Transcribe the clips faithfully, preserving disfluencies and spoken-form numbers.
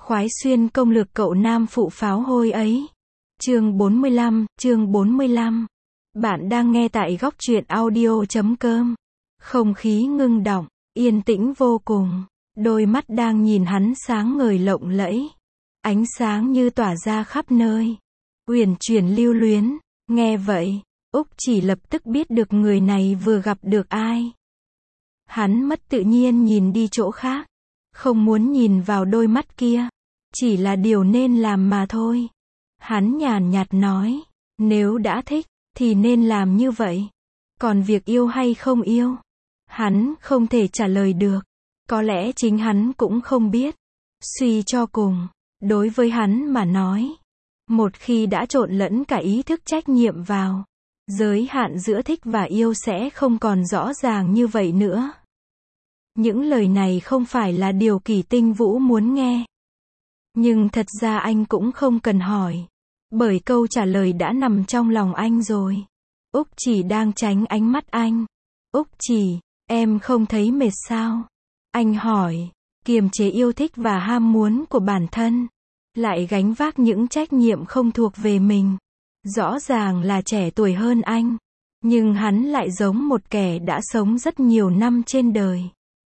khoái xuyên công lược cậu nam phụ pháo hôi ấy. Chương bốn mươi lăm, chương bốn mươi lăm. Bạn đang nghe tại góc truyện audio chấm com. Không khí ngưng đọng, yên tĩnh vô cùng. Đôi mắt đang nhìn hắn sáng ngời lộng lẫy. Ánh sáng như tỏa ra khắp nơi. Uyển chuyển lưu luyến. Nghe vậy, Úc chỉ lập tức biết được người này vừa gặp được ai. Hắn mất tự nhiên nhìn đi chỗ khác. Không muốn nhìn vào đôi mắt kia. Chỉ là điều nên làm mà thôi. Hắn nhàn nhạt nói, nếu đã thích, thì nên làm như vậy. Còn việc yêu hay không yêu, hắn không thể trả lời được. Có lẽ chính hắn cũng không biết. Suy cho cùng, đối với hắn mà nói, một khi đã trộn lẫn cả ý thức trách nhiệm vào, giới hạn giữa thích và yêu sẽ không còn rõ ràng như vậy nữa. Những lời này không phải là điều Kỷ Tinh Vũ muốn nghe. Nhưng thật ra anh cũng không cần hỏi. Bởi câu trả lời đã nằm trong lòng anh rồi. Úc chỉ đang tránh ánh mắt anh. Úc chỉ, em không thấy mệt sao? Anh hỏi, kiềm chế yêu thích và ham muốn của bản thân. Lại gánh vác những trách nhiệm không thuộc về mình. Rõ ràng là trẻ tuổi hơn anh. Nhưng hắn lại giống một kẻ đã sống rất nhiều năm trên đời.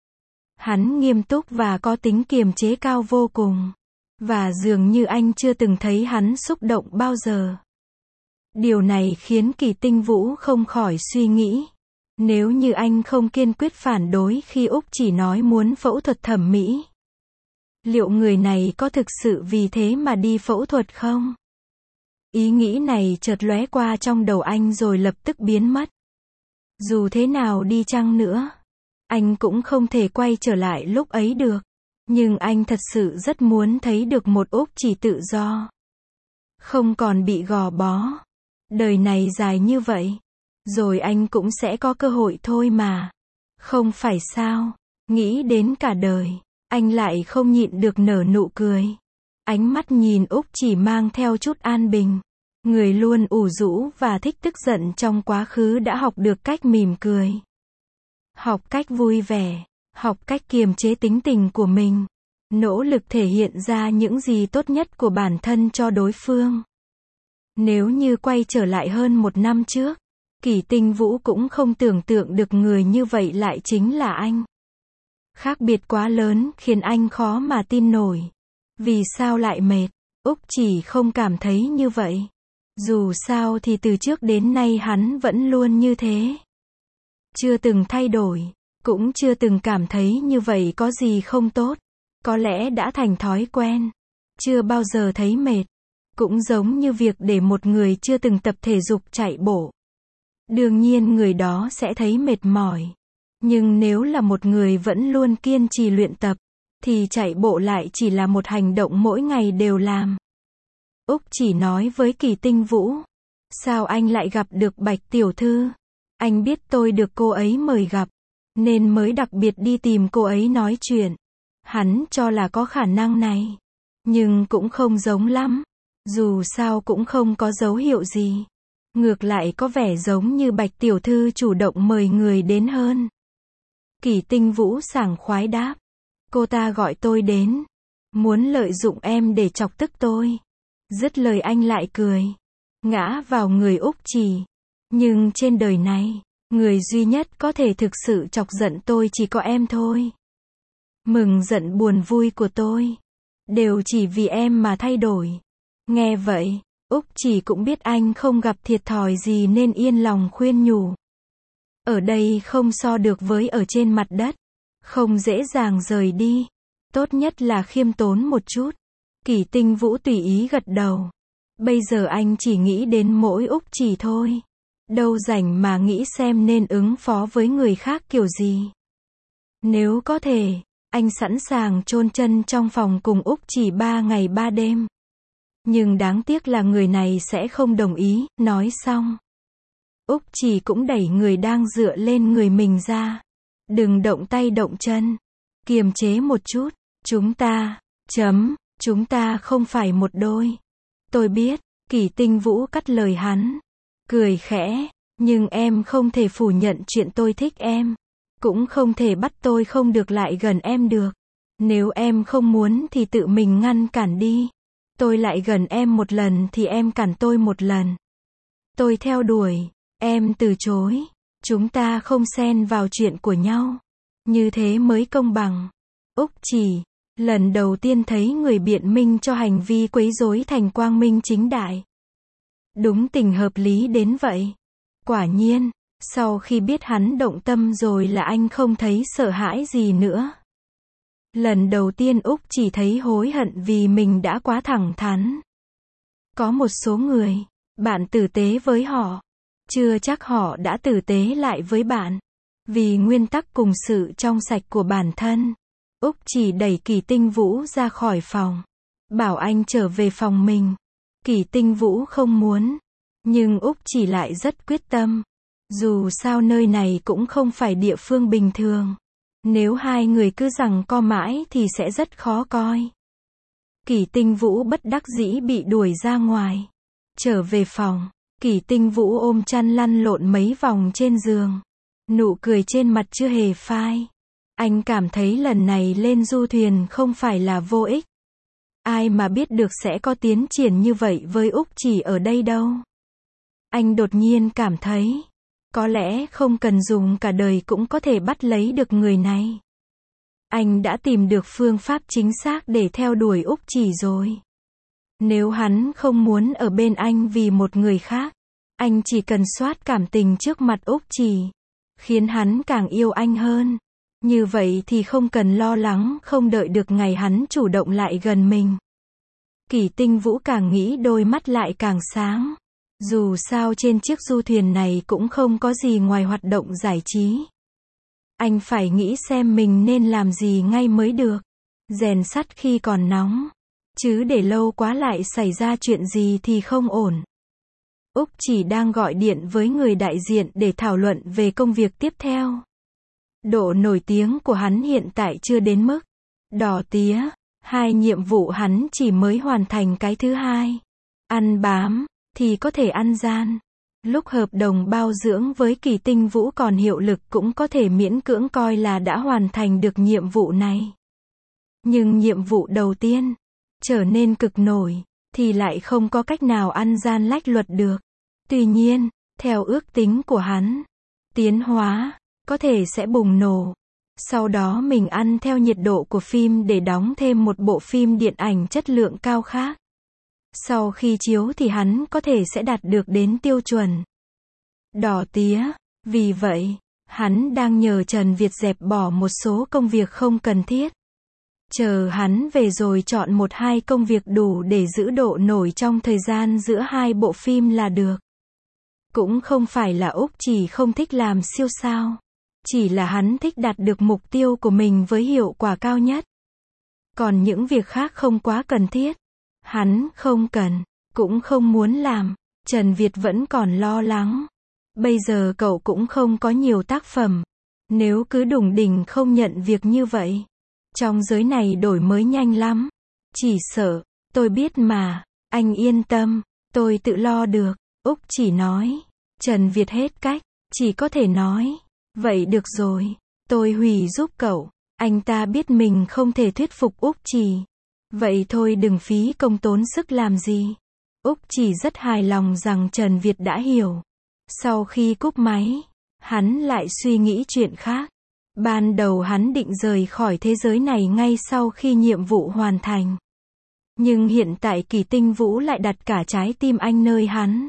Hắn nghiêm túc và có tính kiềm chế cao vô cùng. Và dường như anh chưa từng thấy hắn xúc động bao giờ. Điều này khiến Kỷ Tinh Vũ không khỏi suy nghĩ. Nếu như anh không kiên quyết phản đối khi Úc chỉ nói muốn phẫu thuật thẩm mỹ. Liệu người này có thực sự vì thế mà đi phẫu thuật không? Ý nghĩ này chợt lóe qua trong đầu anh rồi lập tức biến mất. Dù thế nào đi chăng nữa, anh cũng không thể quay trở lại lúc ấy được. Nhưng anh thật sự rất muốn thấy được một Úc chỉ tự do. Không còn bị gò bó. Đời này dài như vậy. Rồi anh cũng sẽ có cơ hội thôi mà. Không phải sao? Nghĩ đến cả đời. Anh lại không nhịn được nở nụ cười. Ánh mắt nhìn Úc chỉ mang theo chút an bình. Người luôn ủ rũ và thích tức giận trong quá khứ đã học được cách mỉm cười. Học cách vui vẻ. Học cách kiềm chế tính tình của mình. Nỗ lực thể hiện ra những gì tốt nhất của bản thân cho đối phương. Nếu như quay trở lại hơn một năm trước, Kỷ Tinh Vũ cũng không tưởng tượng được người như vậy lại chính là anh. Khác biệt quá lớn khiến anh khó mà tin nổi. Vì sao lại mệt? Úc chỉ không cảm thấy như vậy. Dù sao thì từ trước đến nay hắn vẫn luôn như thế. Chưa từng thay đổi. Cũng chưa từng cảm thấy như vậy có gì không tốt. Có lẽ đã thành thói quen. Chưa bao giờ thấy mệt. Cũng giống như việc để một người chưa từng tập thể dục chạy bộ. Đương nhiên người đó sẽ thấy mệt mỏi. Nhưng nếu là một người vẫn luôn kiên trì luyện tập, thì chạy bộ lại chỉ là một hành động mỗi ngày đều làm. Úc chỉ nói với Kỷ Tinh Vũ. Sao anh lại gặp được Bạch tiểu thư? Anh biết tôi được cô ấy mời gặp. Nên mới đặc biệt đi tìm cô ấy nói chuyện. Hắn cho là có khả năng này. Nhưng cũng không giống lắm. Dù sao cũng không có dấu hiệu gì. Ngược lại có vẻ giống như Bạch tiểu thư chủ động mời người đến hơn. Kỷ Tinh Vũ sảng khoái đáp. Cô ta gọi tôi đến. Muốn lợi dụng em để chọc tức tôi. Dứt lời anh lại cười. Ngã vào người Úc chỉ. Nhưng trên đời này, người duy nhất có thể thực sự chọc giận tôi chỉ có em thôi. Mừng giận buồn vui của tôi đều chỉ vì em mà thay đổi. Nghe vậy, Úc chỉ cũng biết anh không gặp thiệt thòi gì nên yên lòng khuyên nhủ. Ở đây không so được với ở trên mặt đất. Không dễ dàng rời đi. Tốt nhất là khiêm tốn một chút. Kỷ Tinh Vũ tùy ý gật đầu. Bây giờ anh chỉ nghĩ đến mỗi Úc chỉ thôi. Đâu rảnh mà nghĩ xem nên ứng phó với người khác kiểu gì. Nếu có thể, anh sẵn sàng chôn chân trong phòng cùng Úc chỉ ba ngày ba đêm. Nhưng đáng tiếc là người này sẽ không đồng ý. Nói xong, Úc chỉ cũng đẩy người đang dựa lên người mình ra. Đừng động tay động chân. Kiềm chế một chút. Chúng ta, chấm, chúng ta không phải một đôi. Tôi biết, Kỷ Tinh Vũ cắt lời hắn. Cười khẽ, nhưng em không thể phủ nhận chuyện tôi thích em. Cũng không thể bắt tôi không được lại gần em được. Nếu em không muốn thì tự mình ngăn cản đi. Tôi lại gần em một lần thì em cản tôi một lần. Tôi theo đuổi, em từ chối. Chúng ta không xen vào chuyện của nhau. Như thế mới công bằng. Úc Chỉ, lần đầu tiên thấy người biện minh cho hành vi quấy rối thành quang minh chính đại. Đúng tình hợp lý đến vậy. Quả nhiên, sau khi biết hắn động tâm rồi là anh không thấy sợ hãi gì nữa. Lần đầu tiên Úc Chỉ thấy hối hận vì mình đã quá thẳng thắn. Có một số người, bạn tử tế với họ, chưa chắc họ đã tử tế lại với bạn. Vì nguyên tắc cùng sự trong sạch của bản thân, Úc Chỉ đẩy Kỳ Tinh Vũ ra khỏi phòng, bảo anh trở về phòng mình. Kỳ Tinh Vũ không muốn, nhưng Úc Chỉ lại rất quyết tâm. Dù sao nơi này cũng không phải địa phương bình thường. Nếu hai người cứ giằng co mãi thì sẽ rất khó coi. Kỳ Tinh Vũ bất đắc dĩ bị đuổi ra ngoài. Trở về phòng, Kỳ Tinh Vũ ôm chăn lăn lộn mấy vòng trên giường. Nụ cười trên mặt chưa hề phai. Anh cảm thấy lần này lên du thuyền không phải là vô ích. Ai mà biết được sẽ có tiến triển như vậy với Úc Chỉ ở đây đâu. Anh đột nhiên cảm thấy, có lẽ không cần dùng cả đời cũng có thể bắt lấy được người này. Anh đã tìm được phương pháp chính xác để theo đuổi Úc Chỉ rồi. Nếu hắn không muốn ở bên anh vì một người khác, anh chỉ cần soát cảm tình trước mặt Úc Chỉ, khiến hắn càng yêu anh hơn. Như vậy thì không cần lo lắng không đợi được ngày hắn chủ động lại gần mình. Kỳ Tinh Vũ càng nghĩ đôi mắt lại càng sáng. Dù sao trên chiếc du thuyền này cũng không có gì ngoài hoạt động giải trí. Anh phải nghĩ xem mình nên làm gì ngay mới được. Rèn sắt khi còn nóng. Chứ để lâu quá lại xảy ra chuyện gì thì không ổn. Úc Chỉ đang gọi điện với người đại diện để thảo luận về công việc tiếp theo. Độ nổi tiếng của hắn hiện tại chưa đến mức đỏ tía. Hai nhiệm vụ hắn chỉ mới hoàn thành cái thứ hai. Ăn bám thì có thể ăn gian. Lúc hợp đồng bao dưỡng với Kỳ Tinh Vũ còn hiệu lực cũng có thể miễn cưỡng coi là đã hoàn thành được nhiệm vụ này. Nhưng nhiệm vụ đầu tiên, trở nên cực nổi, thì lại không có cách nào ăn gian lách luật được. Tuy nhiên, theo ước tính của hắn, tiến hóa, có thể sẽ bùng nổ. Sau đó mình ăn theo nhiệt độ của phim để đóng thêm một bộ phim điện ảnh chất lượng cao khác. Sau khi chiếu thì hắn có thể sẽ đạt được đến tiêu chuẩn đỏ tía. Vì vậy, hắn đang nhờ Trần Việt dẹp bỏ một số công việc không cần thiết. Chờ hắn về rồi chọn một hai công việc đủ để giữ độ nổi trong thời gian giữa hai bộ phim là được. Cũng không phải là Úc Chỉ không thích làm siêu sao. Chỉ là hắn thích đạt được mục tiêu của mình với hiệu quả cao nhất. Còn những việc khác không quá cần thiết. Hắn không cần, cũng không muốn làm. Trần Việt vẫn còn lo lắng. Bây giờ cậu cũng không có nhiều tác phẩm. Nếu cứ đủng đỉnh không nhận việc như vậy, trong giới này đổi mới nhanh lắm. Chỉ sợ, tôi biết mà, anh yên tâm, tôi tự lo được. Úc Chỉ nói. Trần Việt hết cách, chỉ có thể nói. Vậy được rồi, tôi hủy giúp cậu. Anh ta biết mình không thể thuyết phục Úc Chỉ. Vậy thôi đừng phí công tốn sức làm gì. Úc Chỉ rất hài lòng rằng Trần Việt đã hiểu. Sau khi cúp máy, hắn lại suy nghĩ chuyện khác. Ban đầu hắn định rời khỏi thế giới này ngay sau khi nhiệm vụ hoàn thành. Nhưng hiện tại Kỳ Tinh Vũ lại đặt cả trái tim anh nơi hắn.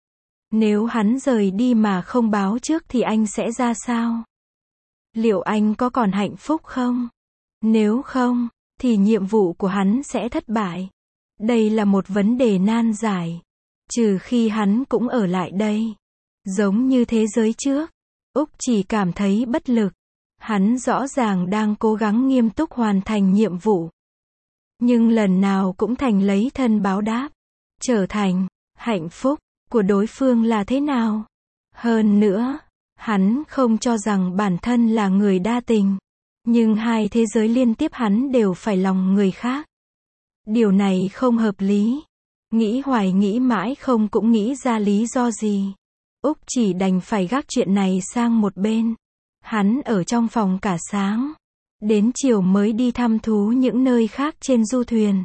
Nếu hắn rời đi mà không báo trước thì anh sẽ ra sao? Liệu anh có còn hạnh phúc không? Nếu không, thì nhiệm vụ của hắn sẽ thất bại. Đây là một vấn đề nan giải. Trừ khi hắn cũng ở lại đây. Giống như thế giới trước, Úc Chỉ cảm thấy bất lực. Hắn rõ ràng đang cố gắng nghiêm túc hoàn thành nhiệm vụ. Nhưng lần nào cũng thành lấy thân báo đáp. Trở thành hạnh phúc của đối phương là thế nào? Hơn nữa, hắn không cho rằng bản thân là người đa tình. Nhưng hai thế giới liên tiếp hắn đều phải lòng người khác. Điều này không hợp lý. Nghĩ hoài nghĩ mãi không cũng nghĩ ra lý do gì. Úc Chỉ đành phải gác chuyện này sang một bên. Hắn ở trong phòng cả sáng. Đến chiều mới đi thăm thú những nơi khác trên du thuyền.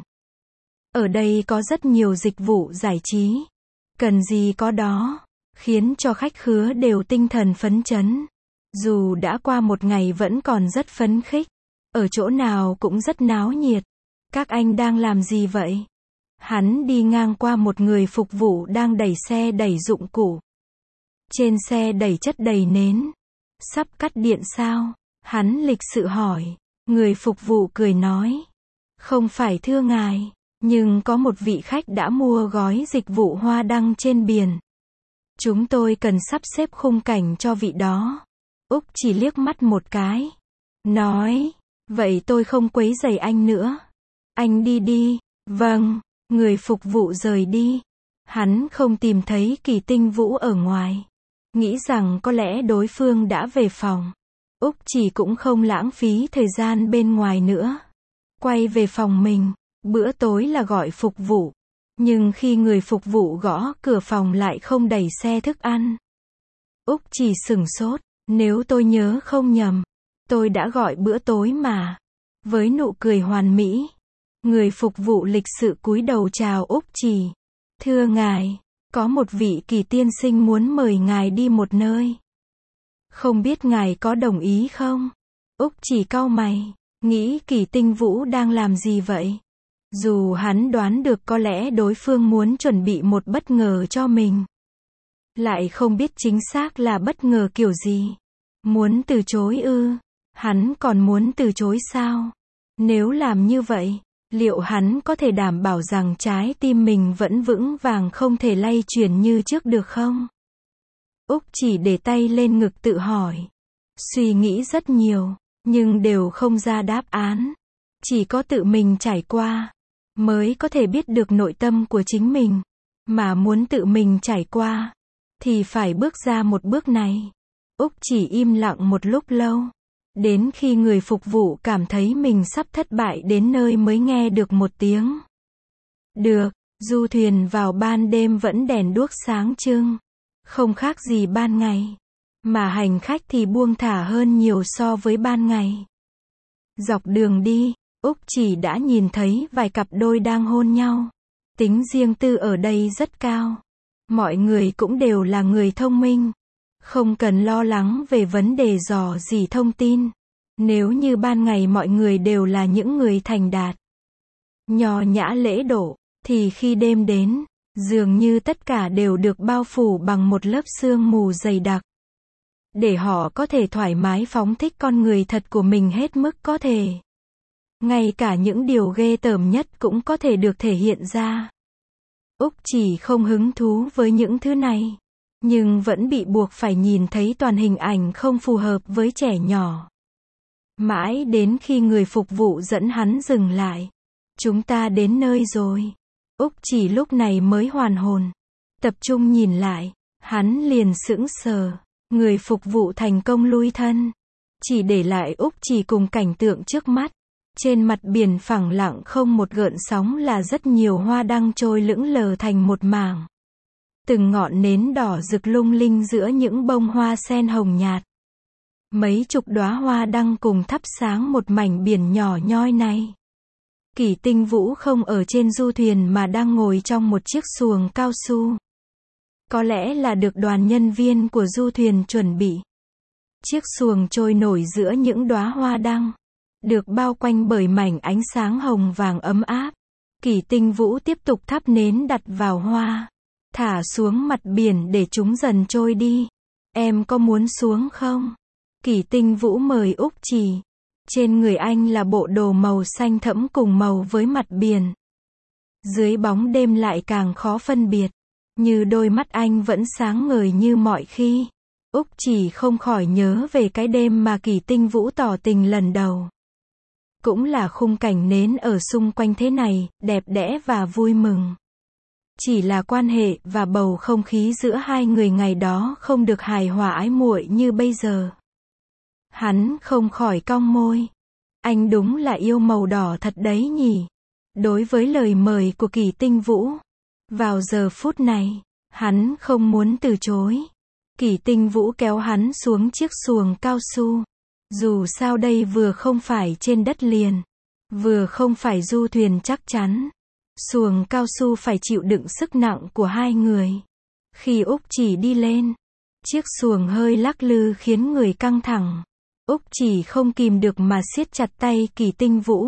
Ở đây có rất nhiều dịch vụ giải trí. Cần gì có đó. Khiến cho khách khứa đều tinh thần phấn chấn. Dù đã qua một ngày vẫn còn rất phấn khích. Ở chỗ nào cũng rất náo nhiệt. Các anh đang làm gì vậy? Hắn đi ngang qua một người phục vụ đang đẩy xe đẩy dụng cụ. Trên xe đẩy chất đầy nến. Sắp cắt điện sao? Hắn lịch sự hỏi. Người phục vụ cười nói. Không phải thưa ngài, nhưng có một vị khách đã mua gói dịch vụ hoa đăng trên biển. Chúng tôi cần sắp xếp khung cảnh cho vị đó. Úc chỉ liếc mắt một cái. Nói, vậy tôi không quấy rầy anh nữa. Anh đi đi. Vâng, người phục vụ rời đi. Hắn không tìm thấy Kỳ Tinh Vũ ở ngoài. Nghĩ rằng có lẽ đối phương đã về phòng. Úc chỉ cũng không lãng phí thời gian bên ngoài nữa. Quay về phòng mình, bữa tối là gọi phục vụ. Nhưng khi người phục vụ gõ cửa phòng lại không đẩy xe thức ăn. Úc chỉ sửng sốt, nếu tôi nhớ không nhầm, tôi đã gọi bữa tối mà. Với nụ cười hoàn mỹ, người phục vụ lịch sự cúi đầu chào Úc chỉ. Thưa ngài, có một vị Kỳ tiên sinh muốn mời ngài đi một nơi. Không biết ngài có đồng ý không? Úc chỉ cau mày, nghĩ Kỳ Tinh Vũ đang làm gì vậy? Dù hắn đoán được có lẽ đối phương muốn chuẩn bị một bất ngờ cho mình. Lại không biết chính xác là bất ngờ kiểu gì. Muốn từ chối ư? Hắn còn muốn từ chối sao? Nếu làm như vậy, liệu hắn có thể đảm bảo rằng trái tim mình vẫn vững vàng không thể lay chuyển như trước được không? Úc chỉ để tay lên ngực tự hỏi. Suy nghĩ rất nhiều, nhưng đều không ra đáp án. Chỉ có tự mình trải qua, mới có thể biết được nội tâm của chính mình. Mà muốn tự mình trải qua, thì phải bước ra một bước này. Úc chỉ im lặng một lúc lâu. Đến khi người phục vụ cảm thấy mình sắp thất bại đến nơi mới nghe được một tiếng. Được, du thuyền vào ban đêm vẫn đèn đuốc sáng trưng. Không khác gì ban ngày. Mà hành khách thì buông thả hơn nhiều so với ban ngày. Dọc đường đi, Úc chỉ đã nhìn thấy vài cặp đôi đang hôn nhau. Tính riêng tư ở đây rất cao. Mọi người cũng đều là người thông minh. Không cần lo lắng về vấn đề dò dỉ thông tin. Nếu như ban ngày mọi người đều là những người thành đạt, nho nhã lễ độ, thì khi đêm đến, dường như tất cả đều được bao phủ bằng một lớp sương mù dày đặc. Để họ có thể thoải mái phóng thích con người thật của mình hết mức có thể. Ngay cả những điều ghê tởm nhất cũng có thể được thể hiện ra. Úc chỉ không hứng thú với những thứ này. Nhưng vẫn bị buộc phải nhìn thấy toàn hình ảnh không phù hợp với trẻ nhỏ. Mãi đến khi người phục vụ dẫn hắn dừng lại. Chúng ta đến nơi rồi. Úc chỉ lúc này mới hoàn hồn. Tập trung nhìn lại. Hắn liền sững sờ. Người phục vụ thành công lui thân. Chỉ để lại Úc chỉ cùng cảnh tượng trước mắt. Trên mặt biển phẳng lặng không một gợn sóng là rất nhiều hoa đăng trôi lững lờ thành một mảng. Từng ngọn nến đỏ rực lung linh giữa những bông hoa sen hồng nhạt. Mấy chục đóa hoa đăng cùng thắp sáng một mảnh biển nhỏ nhoi này. Kỳ Tinh Vũ không ở trên du thuyền mà đang ngồi trong một chiếc xuồng cao su. Có lẽ là được đoàn nhân viên của du thuyền chuẩn bị. Chiếc xuồng trôi nổi giữa những đóa hoa đăng. Được bao quanh bởi mảnh ánh sáng hồng vàng ấm áp. Kỳ Tinh Vũ tiếp tục thắp nến đặt vào hoa. Thả xuống mặt biển để chúng dần trôi đi. Em có muốn xuống không? Kỳ Tinh Vũ mời Úc chỉ. Trên người anh là bộ đồ màu xanh thẫm cùng màu với mặt biển. Dưới bóng đêm lại càng khó phân biệt. Như đôi mắt anh vẫn sáng ngời như mọi khi. Úc chỉ không khỏi nhớ về cái đêm mà Kỳ Tinh Vũ tỏ tình lần đầu. Cũng là khung cảnh nến ở xung quanh thế này, đẹp đẽ và vui mừng. Chỉ là quan hệ và bầu không khí giữa hai người ngày đó không được hài hòa ái muội như bây giờ. Hắn không khỏi cong môi. Anh đúng là yêu màu đỏ thật đấy nhỉ. Đối với lời mời của Kỳ Tinh Vũ. Vào giờ phút này, hắn không muốn từ chối. Kỳ Tinh Vũ kéo hắn xuống chiếc xuồng cao su. Dù sao đây vừa không phải trên đất liền, vừa không phải du thuyền chắc chắn. Xuồng cao su phải chịu đựng sức nặng của hai người. Khi Úc Chỉ đi lên, chiếc xuồng hơi lắc lư khiến người căng thẳng. Úc Chỉ không kìm được mà siết chặt tay Kỳ Tinh Vũ.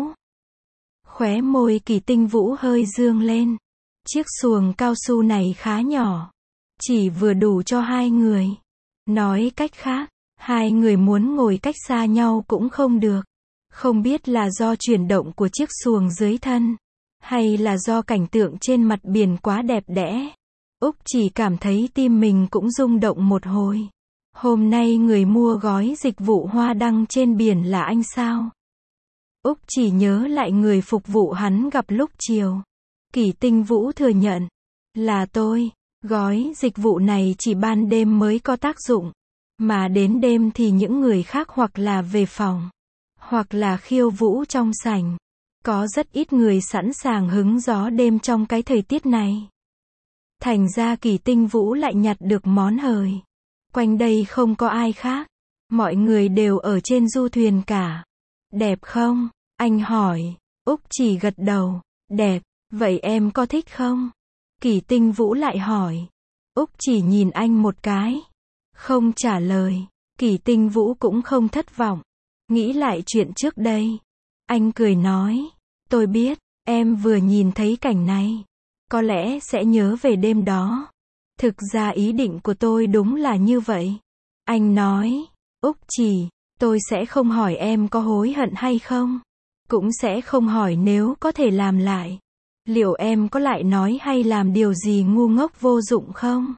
Khóe môi Kỳ Tinh Vũ hơi dương lên. Chiếc xuồng cao su này khá nhỏ, chỉ vừa đủ cho hai người. Nói cách khác, hai người muốn ngồi cách xa nhau cũng không được. Không biết là do chuyển động của chiếc xuồng dưới thân, hay là do cảnh tượng trên mặt biển quá đẹp đẽ. Úc Chỉ cảm thấy tim mình cũng rung động một hồi. Hôm nay người mua gói dịch vụ hoa đăng trên biển là anh sao? Úc Chỉ nhớ lại người phục vụ hắn gặp lúc chiều. Kỳ Tinh Vũ thừa nhận, là tôi. Gói dịch vụ này chỉ ban đêm mới có tác dụng, mà đến đêm thì những người khác hoặc là về phòng, hoặc là khiêu vũ trong sảnh. Có rất ít người sẵn sàng hứng gió đêm trong cái thời tiết này. Thành ra Kỳ Tinh Vũ lại nhặt được món hời. Quanh đây không có ai khác, mọi người đều ở trên du thuyền cả. Đẹp không? Anh hỏi. Úc Chỉ gật đầu. Đẹp. Vậy em có thích không? Kỳ Tinh Vũ lại hỏi. Úc Chỉ nhìn anh một cái, không trả lời. Kỳ Tinh Vũ cũng không thất vọng. Nghĩ lại chuyện trước đây, anh cười nói, tôi biết, em vừa nhìn thấy cảnh này, có lẽ sẽ nhớ về đêm đó. Thực ra ý định của tôi đúng là như vậy. Anh nói, Úc Chỉ, tôi sẽ không hỏi em có hối hận hay không. Cũng sẽ không hỏi nếu có thể làm lại. Liệu em có lại nói hay làm điều gì ngu ngốc vô dụng không?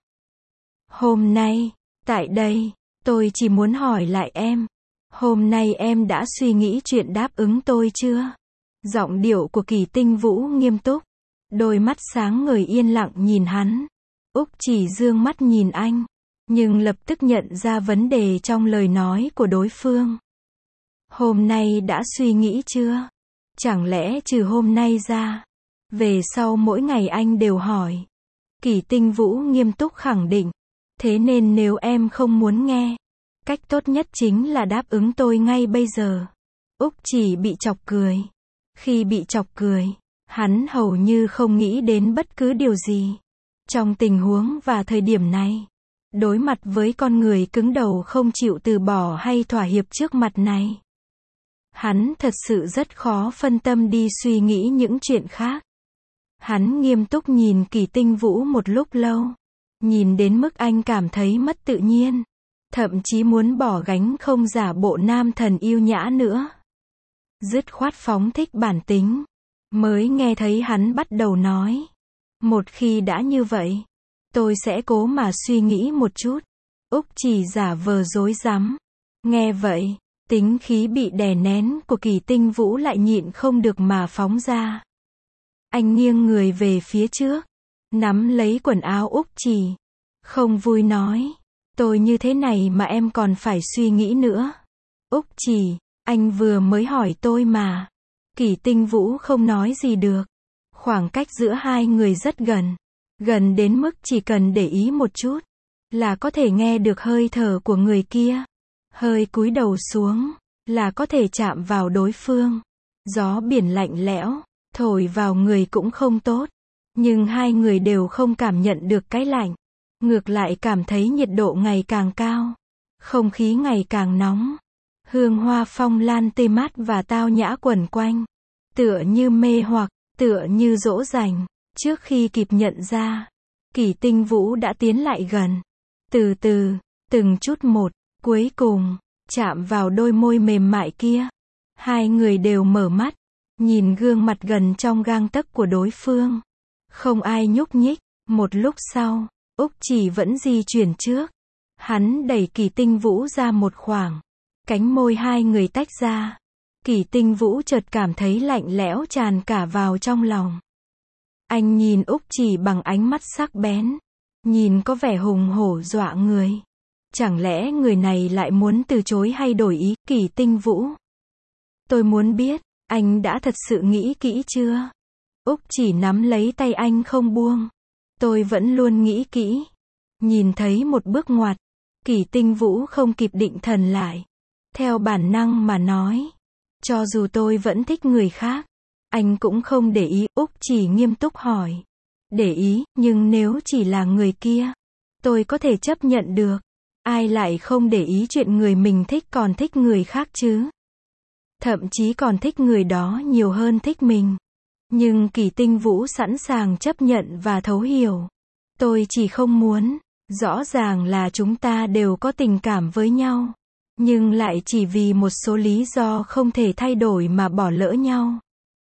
Hôm nay, tại đây, tôi chỉ muốn hỏi lại em. Hôm nay em đã suy nghĩ chuyện đáp ứng tôi chưa? Giọng điệu của Kỳ Tinh Vũ nghiêm túc. Đôi mắt sáng ngời yên lặng nhìn hắn. Úc Chỉ dương mắt nhìn anh, nhưng lập tức nhận ra vấn đề trong lời nói của đối phương. Hôm nay đã suy nghĩ chưa? Chẳng lẽ trừ hôm nay ra, về sau mỗi ngày anh đều hỏi? Kỳ Tinh Vũ nghiêm túc khẳng định. Thế nên nếu em không muốn nghe, cách tốt nhất chính là đáp ứng tôi ngay bây giờ. Úc Chỉ bị chọc cười. Khi bị chọc cười, hắn hầu như không nghĩ đến bất cứ điều gì. Trong tình huống và thời điểm này, đối mặt với con người cứng đầu không chịu từ bỏ hay thỏa hiệp trước mặt này, hắn thật sự rất khó phân tâm đi suy nghĩ những chuyện khác. Hắn nghiêm túc nhìn Kỳ Tinh Vũ một lúc lâu, nhìn đến mức anh cảm thấy mất tự nhiên, thậm chí muốn bỏ gánh không giả bộ nam thần yêu nhã nữa. Dứt khoát phóng thích bản tính, mới nghe thấy hắn bắt đầu nói. Một khi đã như vậy, tôi sẽ cố mà suy nghĩ một chút. Úc Chỉ giả vờ dối rắm. Nghe vậy, tính khí bị đè nén của Kỳ Tinh Vũ lại nhịn không được mà phóng ra. Anh nghiêng người về phía trước, nắm lấy quần áo Úc Chỉ, không vui nói, tôi như thế này mà em còn phải suy nghĩ nữa. Úc Chỉ, anh vừa mới hỏi tôi mà. Kỳ Tinh Vũ không nói gì được. Khoảng cách giữa hai người rất gần, gần đến mức chỉ cần để ý một chút, là có thể nghe được hơi thở của người kia. Hơi cúi đầu xuống, là có thể chạm vào đối phương. Gió biển lạnh lẽo, thổi vào người cũng không tốt. Nhưng hai người đều không cảm nhận được cái lạnh. Ngược lại cảm thấy nhiệt độ ngày càng cao. Không khí ngày càng nóng. Hương hoa phong lan tê mát và tao nhã quẩn quanh. Tựa như mê hoặc, tựa như dỗ dành. Trước khi kịp nhận ra, Kỳ Tinh Vũ đã tiến lại gần. Từ từ, từng chút một, cuối cùng, chạm vào đôi môi mềm mại kia. Hai người đều mở mắt, nhìn gương mặt gần trong gang tấc của đối phương. Không ai nhúc nhích. Một lúc sau, Úc Chỉ vẫn di chuyển trước. Hắn đẩy Kỳ Tinh Vũ ra một khoảng. Cánh môi hai người tách ra. Kỳ Tinh Vũ chợt cảm thấy lạnh lẽo tràn cả vào trong lòng. Anh nhìn Úc Chỉ bằng ánh mắt sắc bén. Nhìn có vẻ hùng hổ dọa người. Chẳng lẽ người này lại muốn từ chối hay đổi ý? Kỳ Tinh Vũ, tôi muốn biết, anh đã thật sự nghĩ kỹ chưa? Úc Chỉ nắm lấy tay anh không buông. Tôi vẫn luôn nghĩ kỹ. Nhìn thấy một bước ngoặt, Kỳ Tinh Vũ không kịp định thần lại. Theo bản năng mà nói. Cho dù tôi vẫn thích người khác. Anh cũng không để ý, Úc Chỉ nghiêm túc hỏi. Để ý, nhưng nếu chỉ là người kia, tôi có thể chấp nhận được. Ai lại không để ý chuyện người mình thích còn thích người khác chứ? Thậm chí còn thích người đó nhiều hơn thích mình. Nhưng Kỳ Tinh Vũ sẵn sàng chấp nhận và thấu hiểu. Tôi chỉ không muốn. Rõ ràng là chúng ta đều có tình cảm với nhau. Nhưng lại chỉ vì một số lý do không thể thay đổi mà bỏ lỡ nhau.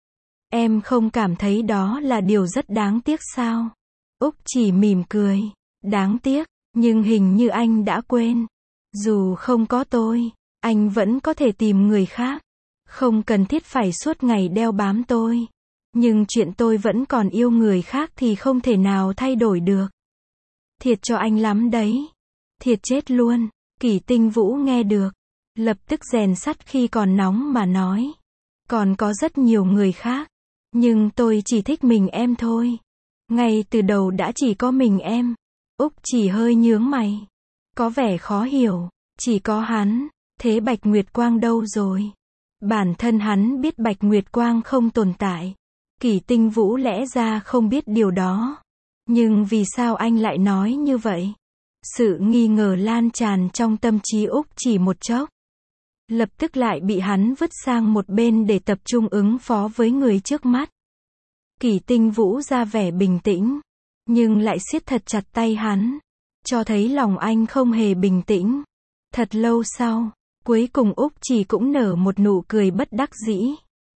Em không cảm thấy đó là điều rất đáng tiếc sao? Úc Chỉ mỉm cười. Đáng tiếc, nhưng hình như anh đã quên. Dù không có tôi, anh vẫn có thể tìm người khác. Không cần thiết phải suốt ngày đeo bám tôi. Nhưng chuyện tôi vẫn còn yêu người khác thì không thể nào thay đổi được. Thiệt cho anh lắm đấy. Thiệt chết luôn. Kỳ Tinh Vũ nghe được. Lập tức rèn sắt khi còn nóng mà nói. Còn có rất nhiều người khác. Nhưng tôi chỉ thích mình em thôi. Ngay từ đầu đã chỉ có mình em. Úc Chỉ hơi nhướng mày. Có vẻ khó hiểu. Chỉ có hắn. Thế Bạch Nguyệt Quang đâu rồi? Bản thân hắn biết Bạch Nguyệt Quang không tồn tại. Kỳ Tinh Vũ lẽ ra không biết điều đó. Nhưng vì sao anh lại nói như vậy? Sự nghi ngờ lan tràn trong tâm trí Úc Chỉ một chốc. Lập tức lại bị hắn vứt sang một bên để tập trung ứng phó với người trước mắt. Kỳ Tinh Vũ ra vẻ bình tĩnh. Nhưng lại siết thật chặt tay hắn. Cho thấy lòng anh không hề bình tĩnh. Thật lâu sau, cuối cùng Úc Chỉ cũng nở một nụ cười bất đắc dĩ.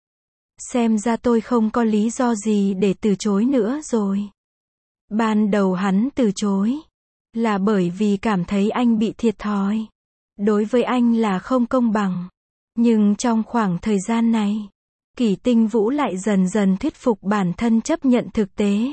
Xem ra tôi không có lý do gì để từ chối nữa rồi. Ban đầu hắn từ chối. Là bởi vì cảm thấy anh bị thiệt thòi. Đối với anh là không công bằng. Nhưng trong khoảng thời gian này, Kỳ Tinh Vũ lại dần dần thuyết phục bản thân chấp nhận thực tế.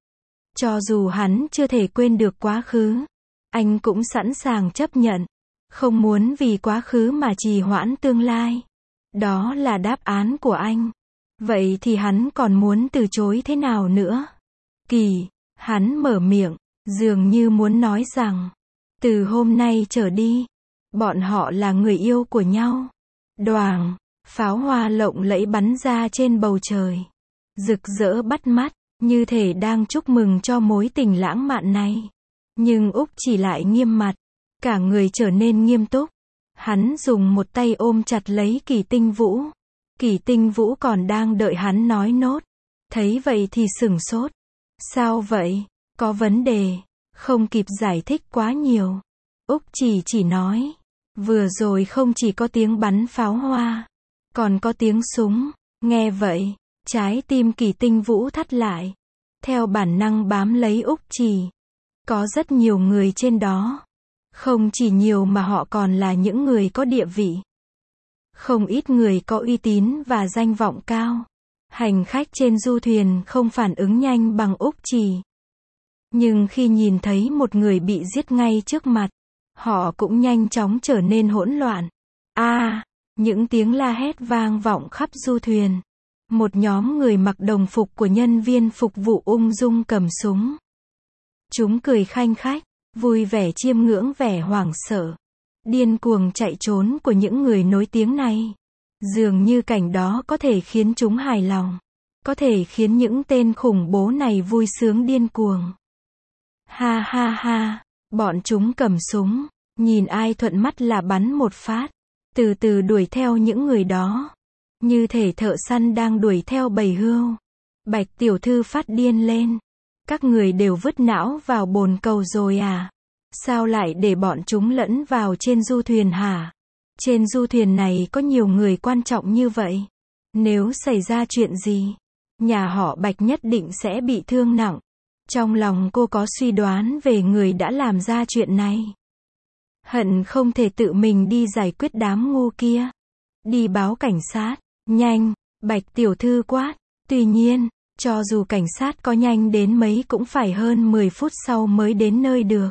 Cho dù hắn chưa thể quên được quá khứ, anh cũng sẵn sàng chấp nhận. Không muốn vì quá khứ mà trì hoãn tương lai. Đó là đáp án của anh. Vậy thì hắn còn muốn từ chối thế nào nữa? Kỳ, hắn mở miệng, dường như muốn nói rằng, từ hôm nay trở đi, bọn họ là người yêu của nhau. Đoàng, pháo hoa lộng lẫy bắn ra trên bầu trời. Rực rỡ bắt mắt, như thể đang chúc mừng cho mối tình lãng mạn này. Nhưng Úc Chỉ lại nghiêm mặt, cả người trở nên nghiêm túc. Hắn dùng một tay ôm chặt lấy Kỳ Tinh Vũ. Kỳ Tinh Vũ còn đang đợi hắn nói nốt. Thấy vậy thì sửng sốt. Sao vậy? Có vấn đề. Không kịp giải thích quá nhiều. Úc Chỉ chỉ nói. Vừa rồi không chỉ có tiếng bắn pháo hoa. Còn có tiếng súng. Nghe vậy, trái tim Kỳ Tinh Vũ thắt lại. Theo bản năng bám lấy Úc Chỉ. Có rất nhiều người trên đó. Không chỉ nhiều mà họ còn là những người có địa vị. Không ít người có uy tín và danh vọng cao. Hành khách trên du thuyền không phản ứng nhanh bằng Úc Chỉ. Nhưng khi nhìn thấy một người bị giết ngay trước mặt, họ cũng nhanh chóng trở nên hỗn loạn. A, à, những tiếng la hét vang vọng khắp du thuyền. Một nhóm người mặc đồng phục của nhân viên phục vụ ung dung cầm súng. Chúng cười khanh khách, vui vẻ chiêm ngưỡng vẻ hoảng sợ, điên cuồng chạy trốn của những người nổi tiếng này. Dường như cảnh đó có thể khiến chúng hài lòng, có thể khiến những tên khủng bố này vui sướng điên cuồng. Ha ha ha, bọn chúng cầm súng, nhìn ai thuận mắt là bắn một phát, từ từ đuổi theo những người đó. Như thể thợ săn đang đuổi theo bầy hươu. Bạch tiểu thư phát điên lên. Các người đều vứt não vào bồn cầu rồi à? Sao lại để bọn chúng lẫn vào trên du thuyền hả? Trên du thuyền này có nhiều người quan trọng như vậy. Nếu xảy ra chuyện gì, nhà họ Bạch nhất định sẽ bị thương nặng. Trong lòng cô có suy đoán về người đã làm ra chuyện này. Hận không thể tự mình đi giải quyết đám ngu kia. Đi báo cảnh sát. Nhanh, Bạch tiểu thư quát. Tuy nhiên, cho dù cảnh sát có nhanh đến mấy cũng phải hơn mười phút sau mới đến nơi được.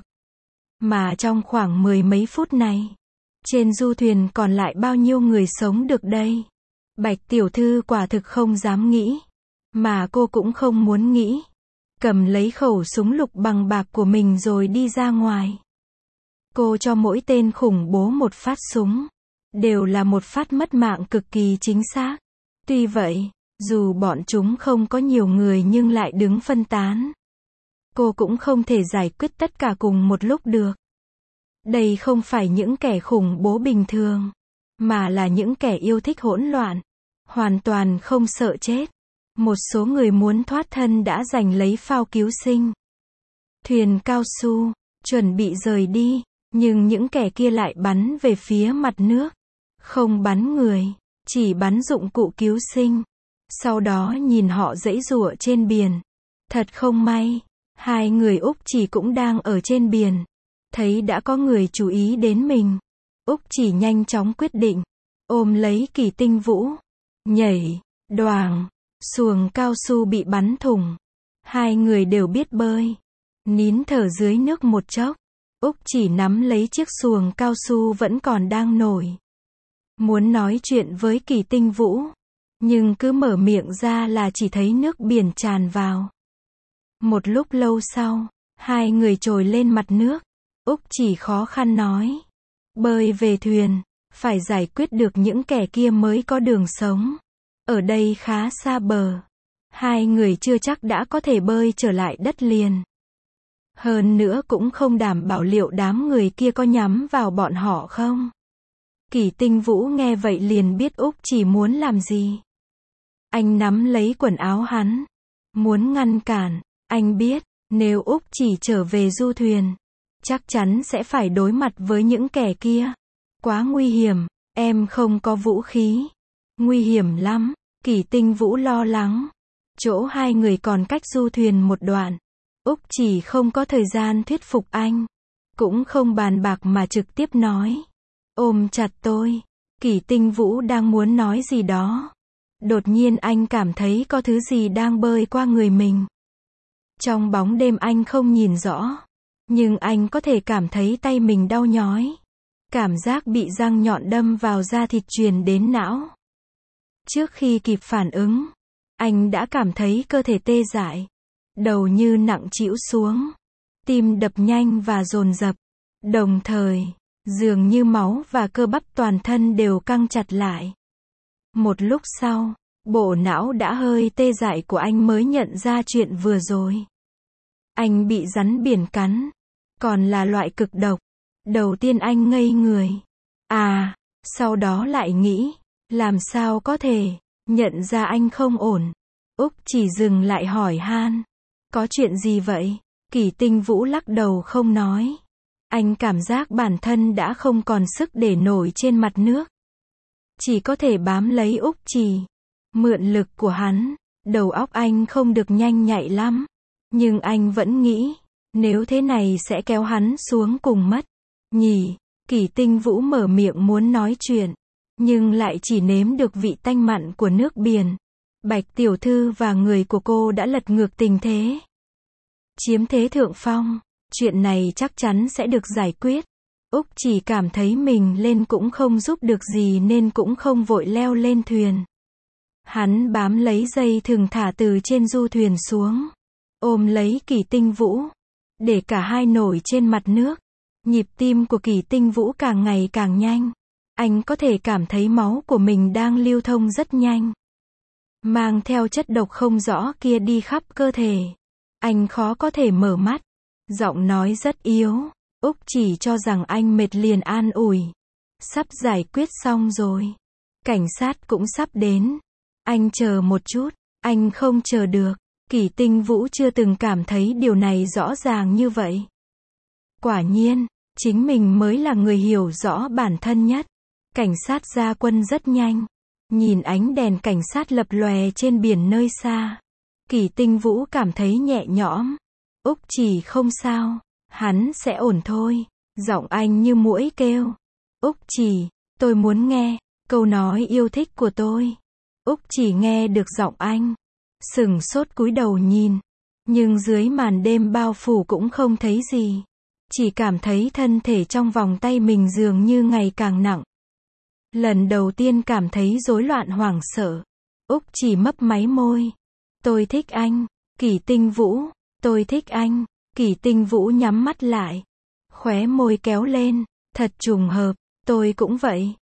Mà trong khoảng mười mấy phút này, trên du thuyền còn lại bao nhiêu người sống được đây? Bạch tiểu thư quả thực không dám nghĩ. Mà cô cũng không muốn nghĩ. Cầm lấy khẩu súng lục bằng bạc của mình rồi đi ra ngoài. Cô cho mỗi tên khủng bố một phát súng. đều là một phát mất mạng cực kỳ chính xác. Tuy vậy, dù bọn chúng không có nhiều người nhưng lại đứng phân tán. Cô cũng không thể giải quyết tất cả cùng một lúc được. Đây không phải những kẻ khủng bố bình thường, mà là những kẻ yêu thích hỗn loạn, hoàn toàn không sợ chết. Một số người muốn thoát thân đã giành lấy phao cứu sinh. Thuyền cao su, chuẩn bị rời đi, nhưng những kẻ kia lại bắn về phía mặt nước. Không bắn người, chỉ bắn dụng cụ cứu sinh. Sau đó nhìn họ giãy giụa trên biển. Thật không may, hai người Úc Chỉ cũng đang ở trên biển. Thấy đã có người chú ý đến mình, Úc Chỉ nhanh chóng quyết định, ôm lấy Kỳ Tinh Vũ, nhảy, đoàng, xuồng cao su bị bắn thủng. Hai người đều biết bơi, nín thở dưới nước một chốc. Úc Chỉ nắm lấy chiếc xuồng cao su vẫn còn đang nổi. Muốn nói chuyện với Kỳ Tinh Vũ, nhưng cứ mở miệng ra là chỉ thấy nước biển tràn vào. Một lúc lâu sau, hai người trồi lên mặt nước. Úc Chỉ khó khăn nói, bơi về thuyền, phải giải quyết được những kẻ kia mới có đường sống. Ở đây khá xa bờ. Hai người chưa chắc đã có thể bơi trở lại đất liền. Hơn nữa cũng không đảm bảo liệu đám người kia có nhắm vào bọn họ không. Kỳ Tinh Vũ nghe vậy liền biết Úc Chỉ muốn làm gì. Anh nắm lấy quần áo hắn, muốn ngăn cản. Anh biết, nếu Úc Chỉ trở về du thuyền, chắc chắn sẽ phải đối mặt với những kẻ kia. Quá nguy hiểm, em không có vũ khí. Nguy hiểm lắm, Kỳ Tinh Vũ lo lắng. Chỗ hai người còn cách du thuyền một đoạn. Úc Chỉ không có thời gian thuyết phục anh. Cũng không bàn bạc mà trực tiếp nói. Ôm chặt tôi. Kỳ Tinh Vũ đang muốn nói gì đó. Đột nhiên anh cảm thấy có thứ gì đang bơi qua người mình. Trong bóng đêm anh không nhìn rõ. Nhưng anh có thể cảm thấy tay mình đau nhói. Cảm giác bị răng nhọn đâm vào da thịt truyền đến não. Trước khi kịp phản ứng, anh đã cảm thấy cơ thể tê dại. Đầu như nặng trĩu xuống. Tim đập nhanh và dồn dập. Đồng thời, dường như máu và cơ bắp toàn thân đều căng chặt lại. Một lúc sau, bộ não đã hơi tê dại của anh mới nhận ra chuyện vừa rồi. Anh bị rắn biển cắn. Còn là loại cực độc. Đầu tiên anh ngây người. À, sau đó lại nghĩ, làm sao có thể, nhận ra anh không ổn. Úc Chỉ dừng lại hỏi han. Có chuyện gì vậy? Kỳ Tinh Vũ lắc đầu không nói. Anh cảm giác bản thân đã không còn sức để nổi trên mặt nước. Chỉ có thể bám lấy Úc Chỉ. Mượn lực của hắn. Đầu óc anh không được nhanh nhạy lắm. Nhưng anh vẫn nghĩ, nếu thế này sẽ kéo hắn xuống cùng mất. Nhỉ, Kỳ Tinh Vũ mở miệng muốn nói chuyện. Nhưng lại chỉ nếm được vị tanh mặn của nước biển. Bạch tiểu thư và người của cô đã lật ngược tình thế. Chiếm thế thượng phong. Chuyện này chắc chắn sẽ được giải quyết. Úc Chỉ cảm thấy mình lên cũng không giúp được gì nên cũng không vội leo lên thuyền. Hắn bám lấy dây thừng thả từ trên du thuyền xuống. Ôm lấy Kỳ Tinh Vũ. Để cả hai nổi trên mặt nước. Nhịp tim của Kỳ Tinh Vũ càng ngày càng nhanh. Anh có thể cảm thấy máu của mình đang lưu thông rất nhanh. Mang theo chất độc không rõ kia đi khắp cơ thể. Anh khó có thể mở mắt. Giọng nói rất yếu. Úc Chỉ cho rằng anh mệt liền an ủi. Sắp giải quyết xong rồi. Cảnh sát cũng sắp đến. Anh chờ một chút. Anh không chờ được. Kỳ Tinh Vũ chưa từng cảm thấy điều này rõ ràng như vậy. Quả nhiên, chính mình mới là người hiểu rõ bản thân nhất. Cảnh sát ra quân rất nhanh. Nhìn ánh đèn cảnh sát lập lòe trên biển nơi xa. Kỳ Tinh Vũ cảm thấy nhẹ nhõm. Úc Chỉ không sao. Hắn sẽ ổn thôi. Giọng anh như muỗi kêu. Úc Chỉ, tôi muốn nghe câu nói yêu thích của tôi. Úc Chỉ nghe được giọng anh. Sừng sốt cúi đầu nhìn. Nhưng dưới màn đêm bao phủ cũng không thấy gì. Chỉ cảm thấy thân thể trong vòng tay mình dường như ngày càng nặng. Lần đầu tiên cảm thấy rối loạn hoảng sợ. Úc Chỉ mấp máy môi. Tôi thích anh. Kỳ Tinh Vũ. Tôi thích anh. Kỳ Tinh Vũ nhắm mắt lại. Khóe môi kéo lên. Thật trùng hợp. Tôi cũng vậy.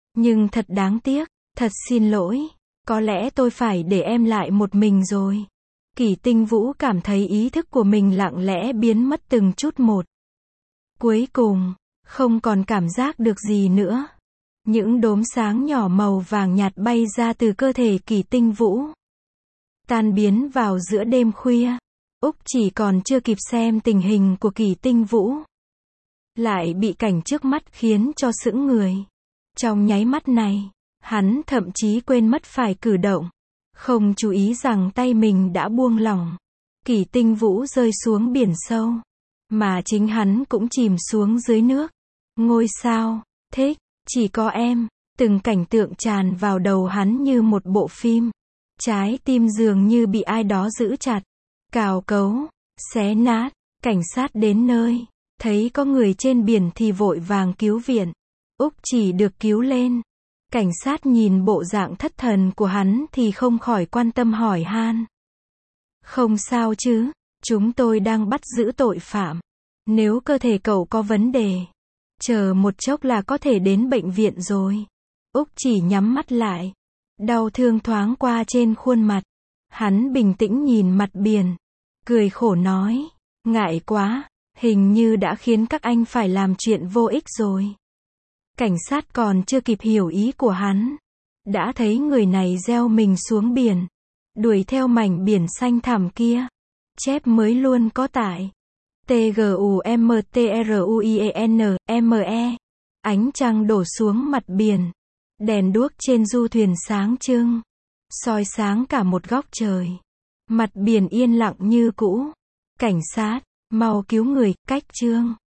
Nhưng thật đáng tiếc, thật xin lỗi, có lẽ tôi phải để em lại một mình rồi. Kỷ Tinh Vũ cảm thấy ý thức của mình lặng lẽ biến mất từng chút một. Cuối cùng, không còn cảm giác được gì nữa. Những đốm sáng nhỏ màu vàng nhạt bay ra từ cơ thể Kỷ Tinh Vũ, tan biến vào giữa đêm khuya. Úc chỉ còn chưa kịp xem tình hình của Kỷ Tinh Vũ, lại bị cảnh trước mắt khiến cho sững người. Trong nháy mắt này, hắn thậm chí quên mất phải cử động, không chú ý rằng tay mình đã buông lỏng. Kỷ Tinh Vũ rơi xuống biển sâu, mà chính hắn cũng chìm xuống dưới nước. Ngôi sao, thích, chỉ có em, từng cảnh tượng tràn vào đầu hắn như một bộ phim. Trái tim dường như bị ai đó giữ chặt, cào cấu, xé nát. Cảnh sát đến nơi, thấy có người trên biển thì vội vàng cứu viện. Úc chỉ được cứu lên. Cảnh sát nhìn bộ dạng thất thần của hắn thì không khỏi quan tâm hỏi han. Không sao chứ, chúng tôi đang bắt giữ tội phạm. Nếu cơ thể cậu có vấn đề, chờ một chốc là có thể đến bệnh viện rồi. Úc chỉ nhắm mắt lại. Đau thương thoáng qua trên khuôn mặt. Hắn bình tĩnh nhìn mặt biển, cười khổ nói, ngại quá, hình như đã khiến các anh phải làm chuyện vô ích rồi. Cảnh sát còn chưa kịp hiểu ý của hắn, đã thấy người này gieo mình xuống biển, đuổi theo mảnh biển xanh thẳm kia. Chép mới luôn có tại T G U M T R U I E N M E. Ánh trăng đổ xuống mặt biển, đèn đuốc trên du thuyền sáng trưng, soi sáng cả một góc trời. Mặt biển yên lặng như cũ. Cảnh sát, mau cứu người, cách chương.